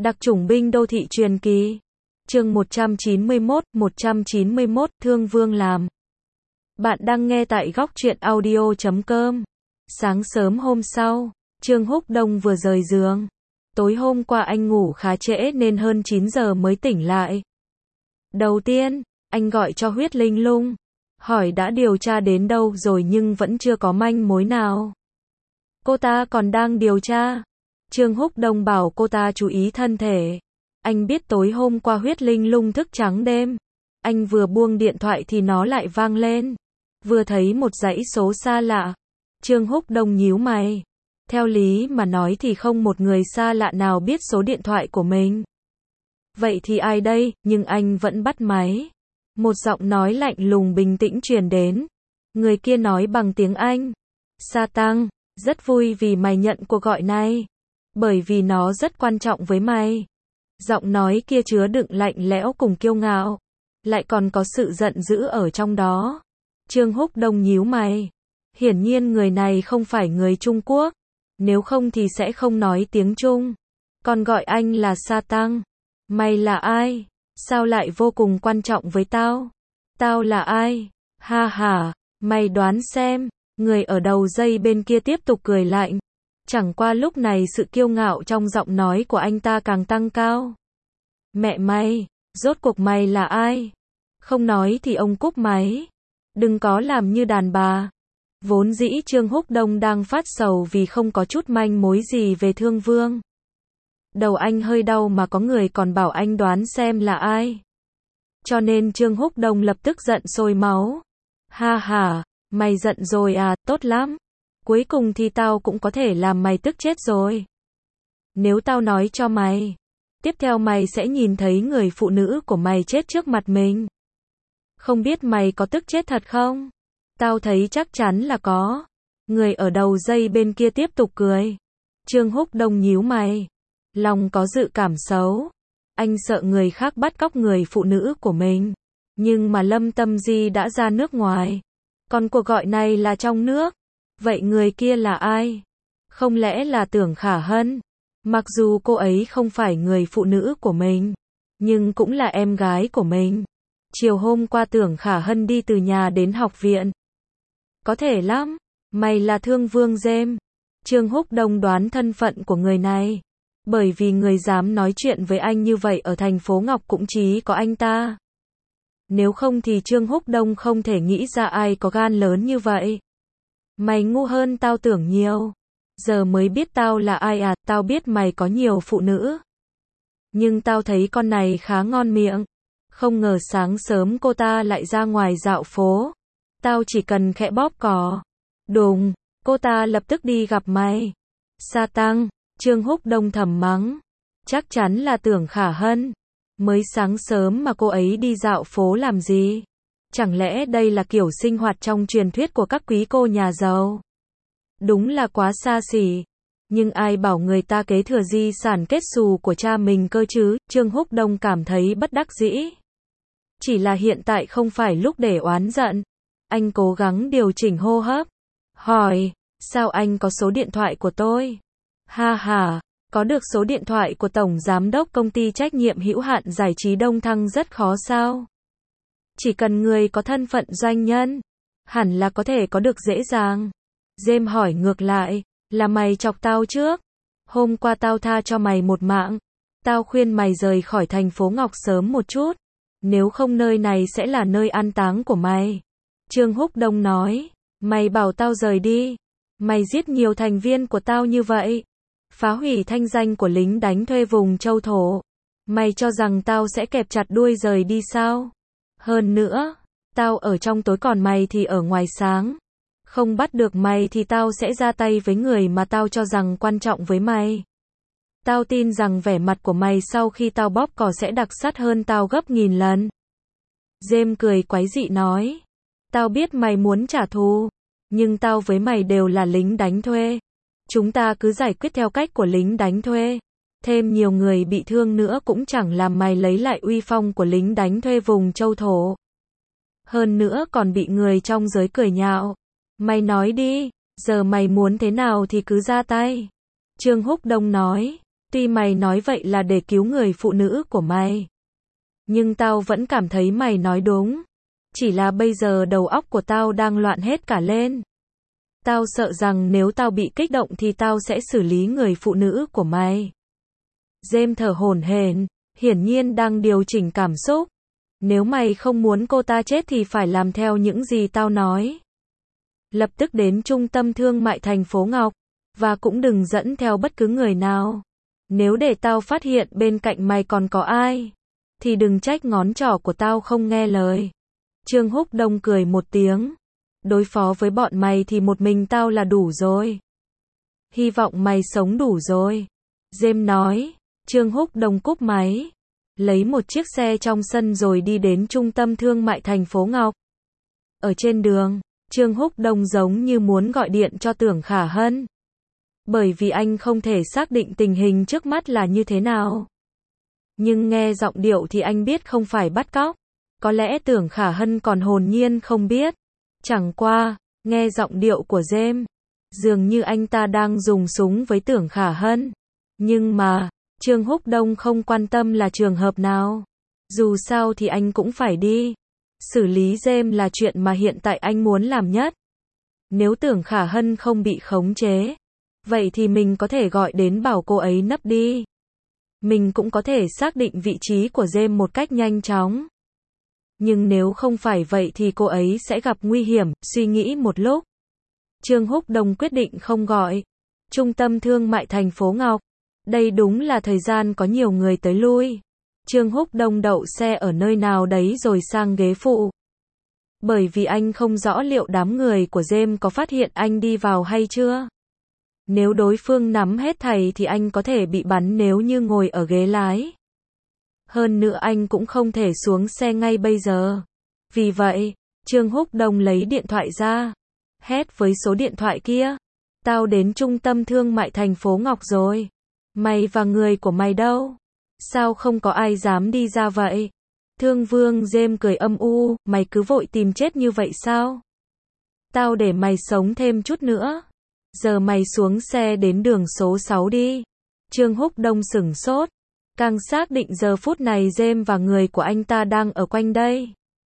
Đặc chủng binh đô thị truyền kỳ. Chương 191, Thương Vương làm. Bạn đang nghe tại góc truyện audio.com. Sáng sớm hôm sau, Trương Húc Đông vừa rời giường. Tối hôm qua anh ngủ khá trễ nên hơn 9 giờ mới tỉnh lại. Đầu tiên, anh gọi cho Huyết Linh Lung, hỏi đã điều tra đến đâu rồi nhưng vẫn chưa có manh mối nào. Cô ta còn đang điều tra. Trương Húc Đông bảo cô ta chú ý thân thể. Anh biết tối hôm qua Huyết Linh Lung thức trắng đêm. Anh vừa buông điện thoại thì nó lại vang lên. Vừa thấy một dãy số xa lạ. Trương Húc Đông nhíu mày. Theo lý mà nói thì không một người xa lạ nào biết số điện thoại của mình. Vậy thì ai đây? Nhưng anh vẫn bắt máy. Một giọng nói lạnh lùng bình tĩnh truyền đến. Người kia nói bằng tiếng Anh. Sa Tăng, rất vui vì mày nhận cuộc gọi này. Bởi vì nó rất quan trọng với mày. Giọng nói kia chứa đựng lạnh lẽo cùng kiêu ngạo. Lại còn có sự giận dữ ở trong đó. Trương Húc Đông nhíu mày. Hiển nhiên người này không phải người Trung Quốc. Nếu không thì sẽ không nói tiếng Trung. Còn gọi anh là Sa Tăng. Mày là ai? Sao lại vô cùng quan trọng với tao? Tao là ai? Ha ha, mày đoán xem. Người ở đầu dây bên kia tiếp tục cười lạnh. Chẳng qua lúc này sự kiêu ngạo trong giọng nói của anh ta càng tăng cao. Mẹ mày, rốt cuộc mày là ai? Không nói thì ông cúp máy. Đừng có làm như đàn bà. Vốn dĩ Trương Húc Đông đang phát sầu vì không có chút manh mối gì về Thương Vương. Đầu anh hơi đau mà có người còn bảo anh đoán xem là ai. Cho nên Trương Húc Đông lập tức giận sôi máu. Ha ha, mày giận rồi à, tốt lắm. Cuối cùng thì tao cũng có thể làm mày tức chết rồi. Nếu tao nói cho mày, tiếp theo mày sẽ nhìn thấy người phụ nữ của mày chết trước mặt mình. Không biết mày có tức chết thật không? Tao thấy chắc chắn là có. Người ở đầu dây bên kia tiếp tục cười. Trương Húc Đông nhíu mày. Lòng có dự cảm xấu. Anh sợ người khác bắt cóc người phụ nữ của mình. Nhưng mà Lâm Tâm Di đã ra nước ngoài. Còn cuộc gọi này là trong nước. Vậy người kia là ai? Không lẽ là Tưởng Khả Hân? Mặc dù cô ấy không phải người phụ nữ của mình, nhưng cũng là em gái của mình. Chiều hôm qua Tưởng Khả Hân đi từ nhà đến học viện. Có thể lắm. Mày là Thương Vương Dêm. Trương Húc Đông đoán thân phận của người này. Bởi vì người dám nói chuyện với anh như vậy ở thành phố Ngọc cũng chỉ có anh ta. Nếu không thì Trương Húc Đông không thể nghĩ ra ai có gan lớn như vậy. Mày ngu hơn tao tưởng nhiều. Giờ mới biết tao là ai à, tao biết mày có nhiều phụ nữ. Nhưng tao thấy con này khá ngon miệng. Không ngờ sáng sớm cô ta lại ra ngoài dạo phố. Tao chỉ cần khẽ bóp cò. Đùng, cô ta lập tức đi gặp mày. Sa Tăng, Trương Húc Đông thầm mắng. Chắc chắn là Tưởng Khả Hân. Mới sáng sớm mà cô ấy đi dạo phố làm gì? Chẳng lẽ đây là kiểu sinh hoạt trong truyền thuyết của các quý cô nhà giàu? Đúng là quá xa xỉ. Nhưng ai bảo người ta kế thừa di sản kết xù của cha mình cơ chứ? Trương Húc Đông cảm thấy bất đắc dĩ. Chỉ là hiện tại không phải lúc để oán giận. Anh cố gắng điều chỉnh hô hấp. Hỏi, sao anh có số điện thoại của tôi? Ha ha, có được số điện thoại của Tổng Giám đốc Công ty Trách nhiệm hữu hạn Giải trí Đông Thăng rất khó sao? Chỉ cần người có thân phận doanh nhân, hẳn là có thể có được dễ dàng. Dêm hỏi ngược lại, là mày chọc tao trước. Hôm qua tao tha cho mày một mạng. Tao khuyên mày rời khỏi thành phố Ngọc sớm một chút. Nếu không nơi này sẽ là nơi an táng của mày. Trương Húc Đông nói, mày bảo tao rời đi. Mày giết nhiều thành viên của tao như vậy. Phá hủy thanh danh của lính đánh thuê vùng Châu Thổ. Mày cho rằng tao sẽ kẹp chặt đuôi rời đi sao? Hơn nữa, tao ở trong tối còn mày thì ở ngoài sáng. Không bắt được mày thì tao sẽ ra tay với người mà tao cho rằng quan trọng với mày. Tao tin rằng vẻ mặt của mày sau khi tao bóp cò sẽ đặc sắc hơn tao gấp nghìn lần. Dêm cười quái dị nói. Tao biết mày muốn trả thù. Nhưng tao với mày đều là lính đánh thuê. Chúng ta cứ giải quyết theo cách của lính đánh thuê. Thêm nhiều người bị thương nữa cũng chẳng làm mày lấy lại uy phong của lính đánh thuê vùng Châu Thổ. Hơn nữa còn bị người trong giới cười nhạo. Mày nói đi, giờ mày muốn thế nào thì cứ ra tay. Trương Húc Đông nói. Tuy mày nói vậy là để cứu người phụ nữ của mày, nhưng tao vẫn cảm thấy mày nói đúng. Chỉ là bây giờ đầu óc của tao đang loạn hết cả lên. Tao sợ rằng nếu tao bị kích động thì tao sẽ xử lý người phụ nữ của mày. James thở hổn hển, hiển nhiên đang điều chỉnh cảm xúc. Nếu mày không muốn cô ta chết thì phải làm theo những gì tao nói. Lập tức đến trung tâm thương mại thành phố Ngọc, và cũng đừng dẫn theo bất cứ người nào. Nếu để tao phát hiện bên cạnh mày còn có ai, thì đừng trách ngón trỏ của tao không nghe lời. Trương Húc Đông cười một tiếng. Đối phó với bọn mày thì một mình tao là đủ rồi. Hy vọng mày sống đủ rồi. James nói. Trương Húc Đông cúp máy, lấy một chiếc xe trong sân rồi đi đến trung tâm thương mại thành phố Ngọc. Ở trên đường, Trương Húc Đông giống như muốn gọi điện cho Tưởng Khả Hân. Bởi vì anh không thể xác định tình hình trước mắt là như thế nào. Nhưng nghe giọng điệu thì anh biết không phải bắt cóc. Có lẽ Tưởng Khả Hân còn hồn nhiên không biết. Chẳng qua, nghe giọng điệu của James, dường như anh ta đang dùng súng với Tưởng Khả Hân. Nhưng mà, Trương Húc Đông không quan tâm là trường hợp nào. Dù sao thì anh cũng phải đi. Xử lý James là chuyện mà hiện tại anh muốn làm nhất. Nếu Tưởng Khả Hân không bị khống chế, vậy thì mình có thể gọi đến bảo cô ấy nấp đi. Mình cũng có thể xác định vị trí của James một cách nhanh chóng. Nhưng nếu không phải vậy thì cô ấy sẽ gặp nguy hiểm. Suy nghĩ một lúc, Trương Húc Đông quyết định không gọi. Trung tâm thương mại thành phố Ngọc. Đây đúng là thời gian có nhiều người tới lui. Trương Húc Đông đậu xe ở nơi nào đấy rồi sang ghế phụ. Bởi vì anh không rõ liệu đám người của James có phát hiện anh đi vào hay chưa. Nếu đối phương nắm hết thảy thì anh có thể bị bắn nếu như ngồi ở ghế lái. Hơn nữa anh cũng không thể xuống xe ngay bây giờ. Vì vậy, Trương Húc Đông lấy điện thoại ra, hét với số điện thoại kia. Tao đến trung tâm thương mại thành phố Ngọc rồi. Mày và người của mày đâu? Sao không có ai dám đi ra vậy? Thương Vương James cười âm u, mày cứ vội tìm chết như vậy sao? Tao để mày sống thêm chút nữa. Giờ mày xuống xe đến đường số 6 đi. Trương Húc Đông sửng sốt. Càng xác định giờ phút này James và người của anh ta đang ở quanh đây.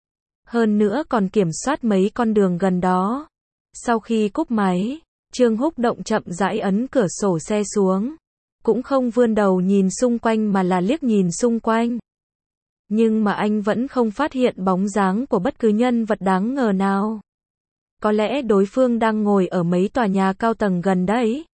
Hơn nữa còn kiểm soát mấy con đường gần đó. Sau khi cúp máy, Trương Húc Đông chậm rãi ấn cửa sổ xe xuống. Cũng không vươn đầu nhìn xung quanh mà là liếc nhìn xung quanh. Nhưng mà anh vẫn không phát hiện bóng dáng của bất cứ nhân vật đáng ngờ nào. Có lẽ đối phương đang ngồi ở mấy tòa nhà cao tầng gần đấy.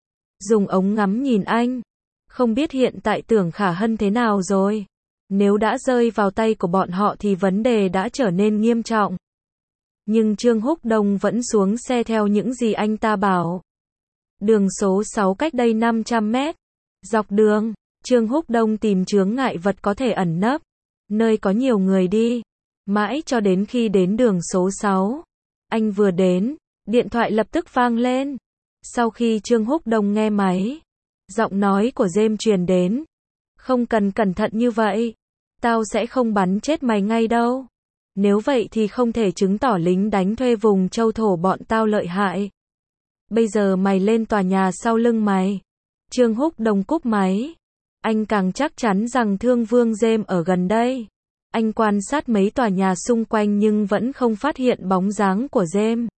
Dùng ống ngắm nhìn anh. Không biết hiện tại Tưởng Khả Hân thế nào rồi. Nếu đã rơi vào tay của bọn họ thì vấn đề đã trở nên nghiêm trọng. Nhưng Trương Húc Đông vẫn xuống xe theo những gì anh ta bảo. Đường số 6 cách đây 500 mét. Dọc đường, Trương Húc Đông tìm chướng ngại vật có thể ẩn nấp, nơi có nhiều người đi. Mãi cho đến khi đến đường số 6. Anh vừa đến, điện thoại lập tức vang lên. Sau khi Trương Húc Đông nghe máy, giọng nói của James truyền đến. Không cần cẩn thận như vậy. Tao sẽ không bắn chết mày ngay đâu. Nếu vậy thì không thể chứng tỏ lính đánh thuê vùng châu thổ bọn tao lợi hại. Bây giờ mày lên tòa nhà sau lưng mày. Trương Húc Đông cúp máy. Anh càng chắc chắn rằng Thương Vương James ở gần đây. Anh quan sát mấy tòa nhà xung quanh nhưng vẫn không phát hiện bóng dáng của James.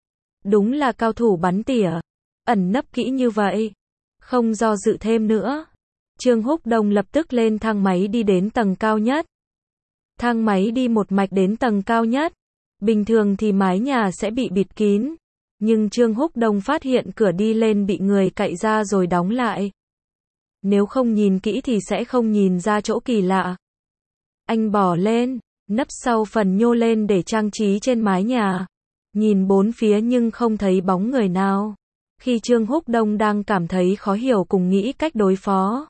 Đúng là cao thủ bắn tỉa. Ẩn nấp kỹ như vậy. Không do dự thêm nữa. Trương Húc Đông lập tức lên thang máy đi đến tầng cao nhất. Thang máy đi một mạch đến tầng cao nhất. Bình thường thì mái nhà sẽ bị bịt kín. Nhưng Trương Húc Đông phát hiện cửa đi lên bị người cạy ra rồi đóng lại. Nếu không nhìn kỹ thì sẽ không nhìn ra chỗ kỳ lạ. Anh bò lên, nấp sau phần nhô lên để trang trí trên mái nhà. Nhìn bốn phía nhưng không thấy bóng người nào. Khi Trương Húc Đông đang cảm thấy khó hiểu cùng nghĩ cách đối phó,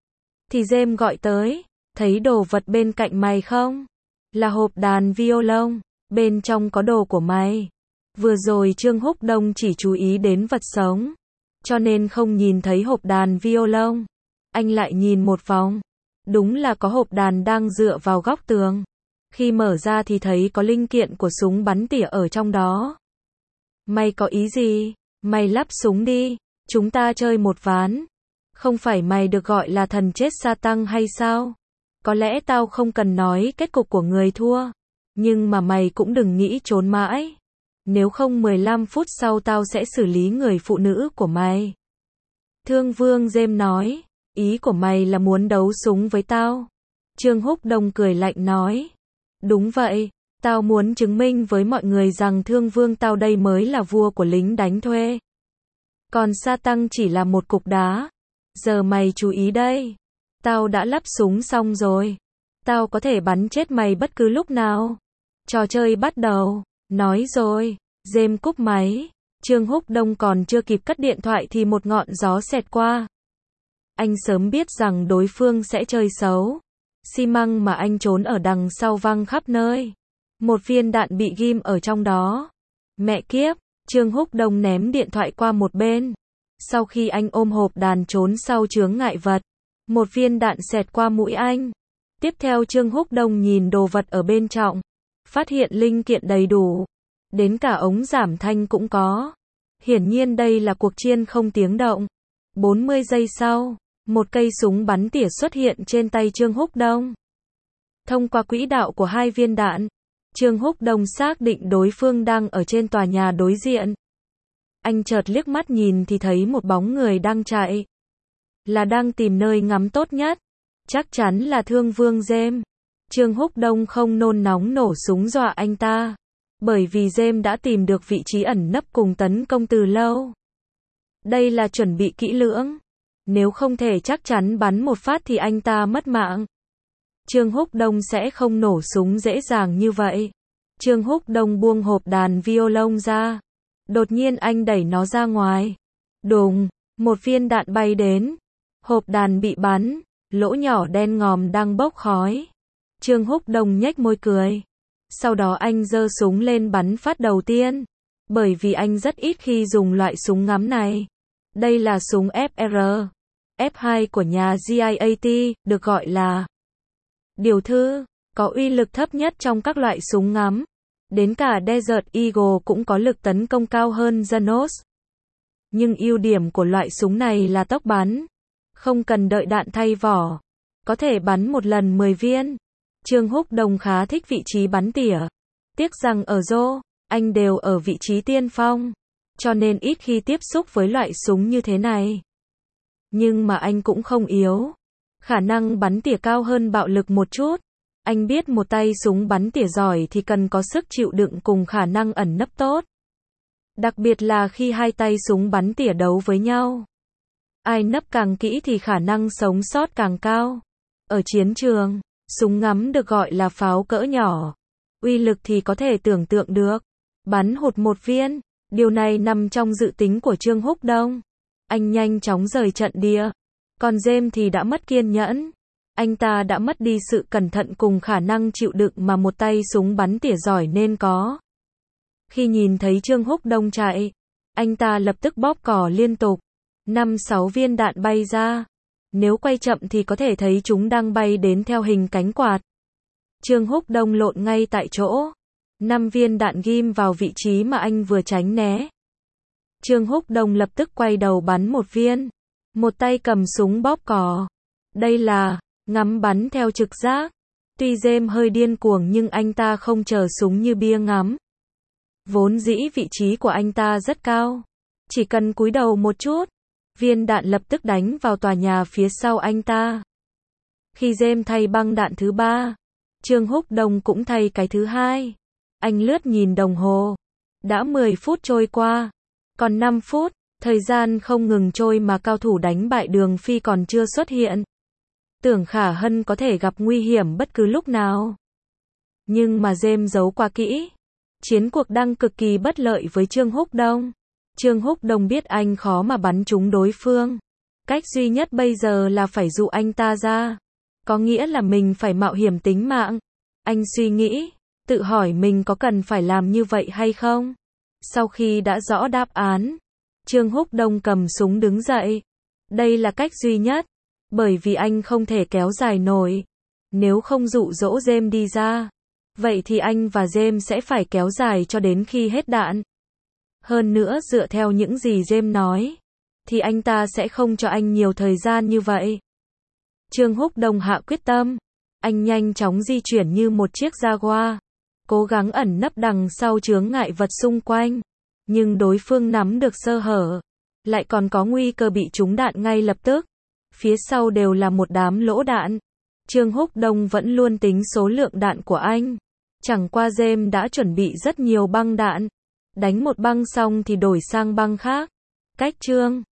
thì James gọi tới. Thấy đồ vật bên cạnh mày không? Là hộp đàn violon. Bên trong có đồ của mày. Vừa rồi Trương Húc Đông chỉ chú ý đến vật sống, cho nên không nhìn thấy hộp đàn violon. Anh lại nhìn một vòng. Đúng là có hộp đàn đang dựa vào góc tường. Khi mở ra thì thấy có linh kiện của súng bắn tỉa ở trong đó. Mày có ý gì? Mày lắp súng đi. Chúng ta chơi một ván. Không phải mày được gọi là thần chết sa tăng hay sao? Có lẽ tao không cần nói kết cục của người thua. Nhưng mà mày cũng đừng nghĩ trốn mãi. Nếu không 15 phút sau tao sẽ xử lý người phụ nữ của mày. Thương Vương Dêm nói. Ý của mày là muốn đấu súng với tao? Trương Húc Đông cười lạnh nói. Đúng vậy. Tao muốn chứng minh với mọi người rằng Thương Vương tao đây mới là vua của lính đánh thuê. Còn sa tăng chỉ là một cục đá. Giờ mày chú ý đây. Tao đã lắp súng xong rồi. Tao có thể bắn chết mày bất cứ lúc nào. Trò chơi bắt đầu. Nói rồi. Dêm cúp máy. Trương Húc Đông còn chưa kịp cất điện thoại thì một ngọn gió xẹt qua. Anh sớm biết rằng đối phương sẽ chơi xấu. Xi măng mà anh trốn ở đằng sau văng khắp nơi. Một viên đạn bị ghim ở trong đó. Mẹ kiếp. Trương Húc Đông ném điện thoại qua một bên. Sau khi anh ôm hộp đàn trốn sau chướng ngại vật, một viên đạn xẹt qua mũi anh. Tiếp theo Trương Húc Đông nhìn đồ vật ở bên trong, phát hiện linh kiện đầy đủ, đến cả ống giảm thanh cũng có. Hiển nhiên đây là cuộc chiến không tiếng động. 40 giây sau, một cây súng bắn tỉa xuất hiện trên tay Trương Húc Đông. Thông qua quỹ đạo của hai viên đạn, Trương Húc Đông xác định đối phương đang ở trên tòa nhà đối diện. Anh chợt liếc mắt nhìn thì thấy một bóng người đang chạy. Là đang tìm nơi ngắm tốt nhất. Chắc chắn là Thương Vương Dêm. Trương Húc Đông không nôn nóng nổ súng dọa anh ta. Bởi vì Dêm đã tìm được vị trí ẩn nấp cùng tấn công từ lâu. Đây là chuẩn bị kỹ lưỡng. Nếu không thể chắc chắn bắn một phát thì anh ta mất mạng. Trương Húc Đông sẽ không nổ súng dễ dàng như vậy. Trương Húc Đông buông hộp đàn violon ra. Đột nhiên anh đẩy nó ra ngoài. Đùng, một viên đạn bay đến. Hộp đàn bị bắn, lỗ nhỏ đen ngòm đang bốc khói. Trương Húc Đông nhếch môi cười. Sau đó anh giơ súng lên bắn phát đầu tiên. Bởi vì anh rất ít khi dùng loại súng ngắm này. Đây là súng FR, F2 của nhà GIAT, được gọi là điều thư, có uy lực thấp nhất trong các loại súng ngắm. Đến cả Desert Eagle cũng có lực tấn công cao hơn Janos. Nhưng ưu điểm của loại súng này là tốc bắn. Không cần đợi đạn thay vỏ. Có thể bắn một lần 10 viên. Trương Húc Đông khá thích vị trí bắn tỉa. Tiếc rằng ở Dô, anh đều ở vị trí tiên phong. Cho nên ít khi tiếp xúc với loại súng như thế này. Nhưng mà anh cũng không yếu. Khả năng bắn tỉa cao hơn bạo lực một chút. Anh biết một tay súng bắn tỉa giỏi thì cần có sức chịu đựng cùng khả năng ẩn nấp tốt. Đặc biệt là khi hai tay súng bắn tỉa đấu với nhau. Ai nấp càng kỹ thì khả năng sống sót càng cao. Ở chiến trường, súng ngắm được gọi là pháo cỡ nhỏ. Uy lực thì có thể tưởng tượng được. Bắn hụt một viên. Điều này nằm trong dự tính của Trương Húc Đông. Anh nhanh chóng rời trận địa. Còn Dêm thì đã mất kiên nhẫn. Anh ta đã mất đi sự cẩn thận cùng khả năng chịu đựng mà một tay súng bắn tỉa giỏi nên có. Khi nhìn thấy Trương Húc Đông chạy, anh ta lập tức bóp cò liên tục. 5-6 viên đạn bay ra. Nếu quay chậm thì có thể thấy chúng đang bay đến theo hình cánh quạt. Trương Húc Đông lộn ngay tại chỗ. 5 viên đạn ghim vào vị trí mà anh vừa tránh né. Trương Húc Đông lập tức quay đầu bắn một viên. Một tay cầm súng bóp cò. Đây là ngắm bắn theo trực giác. Tuy Dêm hơi điên cuồng nhưng anh ta không chờ súng như bia ngắm. Vốn dĩ vị trí của anh ta rất cao. Chỉ cần cúi đầu một chút, viên đạn lập tức đánh vào tòa nhà phía sau anh ta. Khi Dêm thay băng đạn thứ 3, Trương Húc Đông cũng thay cái thứ 2. Anh lướt nhìn đồng hồ. Đã 10 phút trôi qua. Còn 5 phút, thời gian không ngừng trôi mà cao thủ đánh bại Đường Phi còn chưa xuất hiện. Tưởng Khả Hân có thể gặp nguy hiểm bất cứ lúc nào. Nhưng mà Dêm giấu quá kỹ. Chiến cuộc đang cực kỳ bất lợi với Trương Húc Đông. Trương Húc Đông biết anh khó mà bắn trúng đối phương. Cách duy nhất bây giờ là phải dụ anh ta ra. Có nghĩa là mình phải mạo hiểm tính mạng. Anh suy nghĩ, tự hỏi mình có cần phải làm như vậy hay không? Sau khi đã rõ đáp án, Trương Húc Đông cầm súng đứng dậy. Đây là cách duy nhất. Bởi vì anh không thể kéo dài nổi. Nếu không dụ dỗ Dêm đi ra, vậy thì anh và Dêm sẽ phải kéo dài cho đến khi hết đạn. Hơn nữa dựa theo những gì Dêm nói, thì anh ta sẽ không cho anh nhiều thời gian như vậy. Trương Húc Đông hạ quyết tâm. Anh nhanh chóng di chuyển như một chiếc Jaguar, cố gắng ẩn nấp đằng sau chướng ngại vật xung quanh. Nhưng đối phương nắm được sơ hở, lại còn có nguy cơ bị trúng đạn ngay lập tức. Phía sau đều là một đám lỗ đạn. Trương Húc Đông vẫn luôn tính số lượng đạn của anh. Chẳng qua James đã chuẩn bị rất nhiều băng đạn. Đánh một băng xong thì đổi sang băng khác. Cách Trương